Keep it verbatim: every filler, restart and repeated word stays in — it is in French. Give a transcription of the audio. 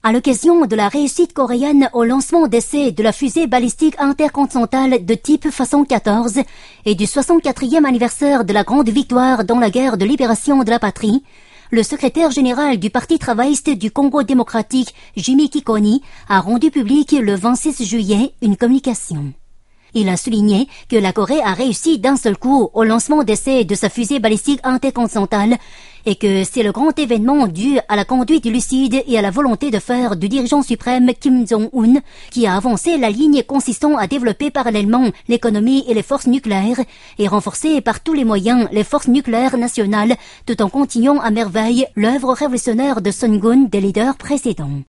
À l'occasion de la réussite coréenne au lancement d'essais de la fusée balistique intercontinentale de type Hwasong quatorze et du soixante-quatrième anniversaire de la grande victoire dans la guerre de libération de la patrie, le secrétaire général du Parti travailliste du Congo démocratique, Jimmy Kikoni, a rendu public le vingt-six juillet une communication. Il a souligné que la Corée a réussi d'un seul coup au lancement d'essais de sa fusée balistique intercontinentale et que c'est le grand événement dû à la conduite lucide et à la volonté de fer du dirigeant suprême Kim Jong-un qui a avancé la ligne consistant à développer parallèlement l'économie et les forces nucléaires et renforcer par tous les moyens les forces nucléaires nationales tout en continuant à merveille l'œuvre révolutionnaire de Sun Gun des leaders précédents.